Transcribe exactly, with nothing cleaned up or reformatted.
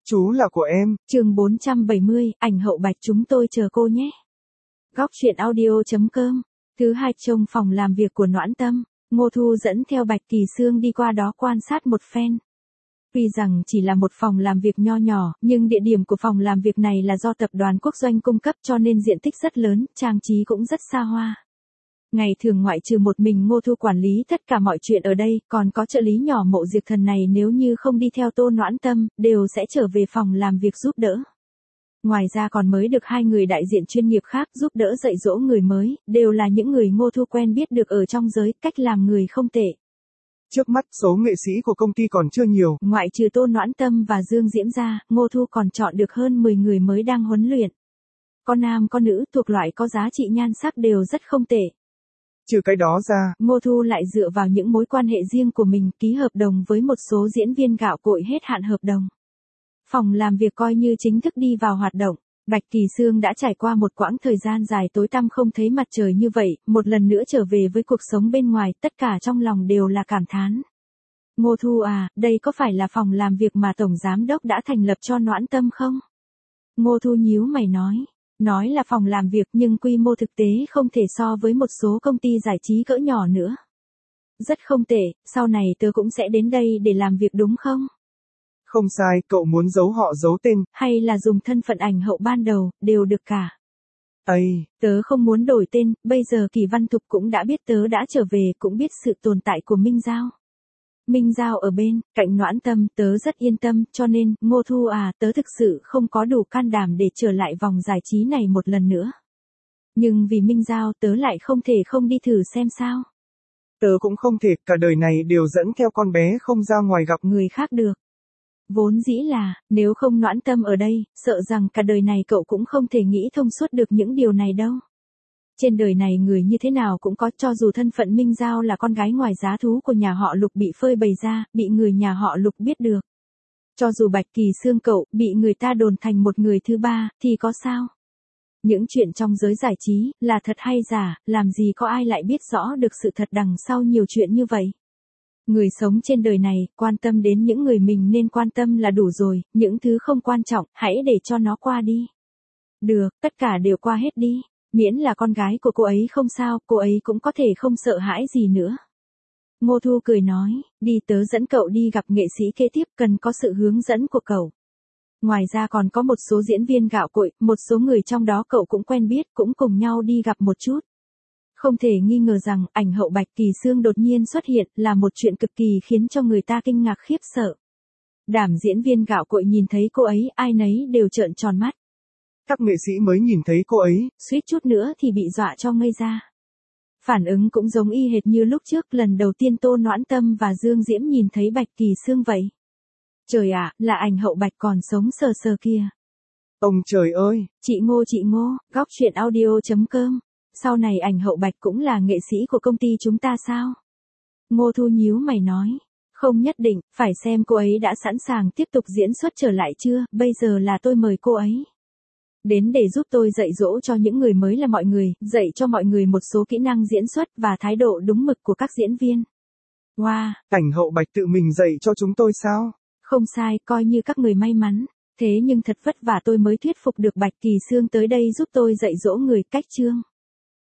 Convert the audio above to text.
Chú là của em. Chương bốn trăm bảy mươi, ảnh hậu Bạch chúng tôi chờ cô nhé. Góc truyện audio chấm com. Thứ hai trông phòng làm việc của Noãn Tâm, Ngô Thu dẫn theo Bạch Kỳ Xương đi qua đó quan sát một phen. Tuy rằng chỉ là một phòng làm việc nho nhỏ, nhưng địa điểm của phòng làm việc này là do tập đoàn quốc doanh cung cấp cho nên diện tích rất lớn, trang trí cũng rất xa hoa. Ngày thường ngoại trừ một mình Ngô Thu quản lý tất cả mọi chuyện ở đây, còn có trợ lý nhỏ Mộ Diệp Thần này nếu như không đi theo Tô Noãn Tâm, đều sẽ trở về phòng làm việc giúp đỡ. Ngoài ra còn mới được hai người đại diện chuyên nghiệp khác giúp đỡ dạy dỗ người mới, đều là những người Ngô Thu quen biết được ở trong giới, cách làm người không tệ. Trước mắt số nghệ sĩ của công ty còn chưa nhiều. Ngoại trừ Tô Noãn Tâm và Dương Diễm ra, Ngô Thu còn chọn được hơn mười người mới đang huấn luyện. Có nam có nữ thuộc loại có giá trị nhan sắc đều rất không tệ. Trừ cái đó ra, Ngô Thu lại dựa vào những mối quan hệ riêng của mình ký hợp đồng với một số diễn viên gạo cội hết hạn hợp đồng. Phòng làm việc coi như chính thức đi vào hoạt động. Bạch Kỳ Xương đã trải qua một quãng thời gian dài tối tăm không thấy mặt trời như vậy, một lần nữa trở về với cuộc sống bên ngoài, tất cả trong lòng đều là cảm thán. Ngô Thu à, đây có phải là phòng làm việc mà Tổng Giám Đốc đã thành lập cho Noãn Tâm không? Ngô Thu nhíu mày nói. Nói là phòng làm việc nhưng quy mô thực tế không thể so với một số công ty giải trí cỡ nhỏ nữa. Rất không tệ, sau này tớ cũng sẽ đến đây để làm việc đúng không? Không sai, cậu muốn giấu họ giấu tên, hay là dùng thân phận ảnh hậu ban đầu, đều được cả. Ây, tớ không muốn đổi tên, bây giờ Kỳ Văn Thục cũng đã biết tớ đã trở về, cũng biết sự tồn tại của Minh Giao. Minh Giao ở bên, cạnh Noãn Tâm, tớ rất yên tâm, cho nên, Ngô Thu à, tớ thực sự không có đủ can đảm để trở lại vòng giải trí này một lần nữa. Nhưng vì Minh Giao, tớ lại không thể không đi thử xem sao. Tớ cũng không thể, cả đời này đều dẫn theo con bé không ra ngoài gặp người khác được. Vốn dĩ là, nếu không Noãn Tâm ở đây, sợ rằng cả đời này cậu cũng không thể nghĩ thông suốt được những điều này đâu. Trên đời này người như thế nào cũng có, cho dù thân phận Minh Giao là con gái ngoài giá thú của nhà họ Lục bị phơi bày ra, bị người nhà họ Lục biết được. Cho dù Bạch Kỳ Xương cậu bị người ta đồn thành một người thứ ba, thì có sao? Những chuyện trong giới giải trí, là thật hay giả, làm gì có ai lại biết rõ được sự thật đằng sau nhiều chuyện như vậy. Người sống trên đời này, quan tâm đến những người mình nên quan tâm là đủ rồi, những thứ không quan trọng, hãy để cho nó qua đi. Được, tất cả đều qua hết đi. Miễn là con gái của cô ấy không sao, cô ấy cũng có thể không sợ hãi gì nữa. Ngô Thu cười nói, đi tớ dẫn cậu đi gặp nghệ sĩ kế tiếp, cần có sự hướng dẫn của cậu. Ngoài ra còn có một số diễn viên gạo cội, một số người trong đó cậu cũng quen biết, cũng cùng nhau đi gặp một chút. Không thể nghi ngờ rằng, ảnh hậu Bạch Kỳ Xương đột nhiên xuất hiện, là một chuyện cực kỳ khiến cho người ta kinh ngạc khiếp sợ. Đảm diễn viên gạo cội nhìn thấy cô ấy, ai nấy đều trợn tròn mắt. Các nghệ sĩ mới nhìn thấy cô ấy, suýt chút nữa thì bị dọa cho ngây ra. Phản ứng cũng giống y hệt như lúc trước lần đầu tiên Tô Noãn Tâm và Dương Diễm nhìn thấy Bạch Kỳ Xương vậy. Trời ạ, là ảnh hậu Bạch còn sống sờ sờ kia. Ông trời ơi! Chị Ngô chị Ngô, góc truyện audio chấm com. Sau này ảnh hậu Bạch cũng là nghệ sĩ của công ty chúng ta sao? Ngô Thu nhíu mày nói. Không nhất định, phải xem cô ấy đã sẵn sàng tiếp tục diễn xuất trở lại chưa, bây giờ là tôi mời cô ấy đến để giúp tôi dạy dỗ cho những người mới là mọi người, dạy cho mọi người một số kỹ năng diễn xuất và thái độ đúng mực của các diễn viên. Wow! Ảnh hậu Bạch tự mình dạy cho chúng tôi sao? Không sai, coi như các người may mắn. Thế nhưng thật vất vả tôi mới thuyết phục được Bạch Kỳ Xương tới đây giúp tôi dạy dỗ người cách chương.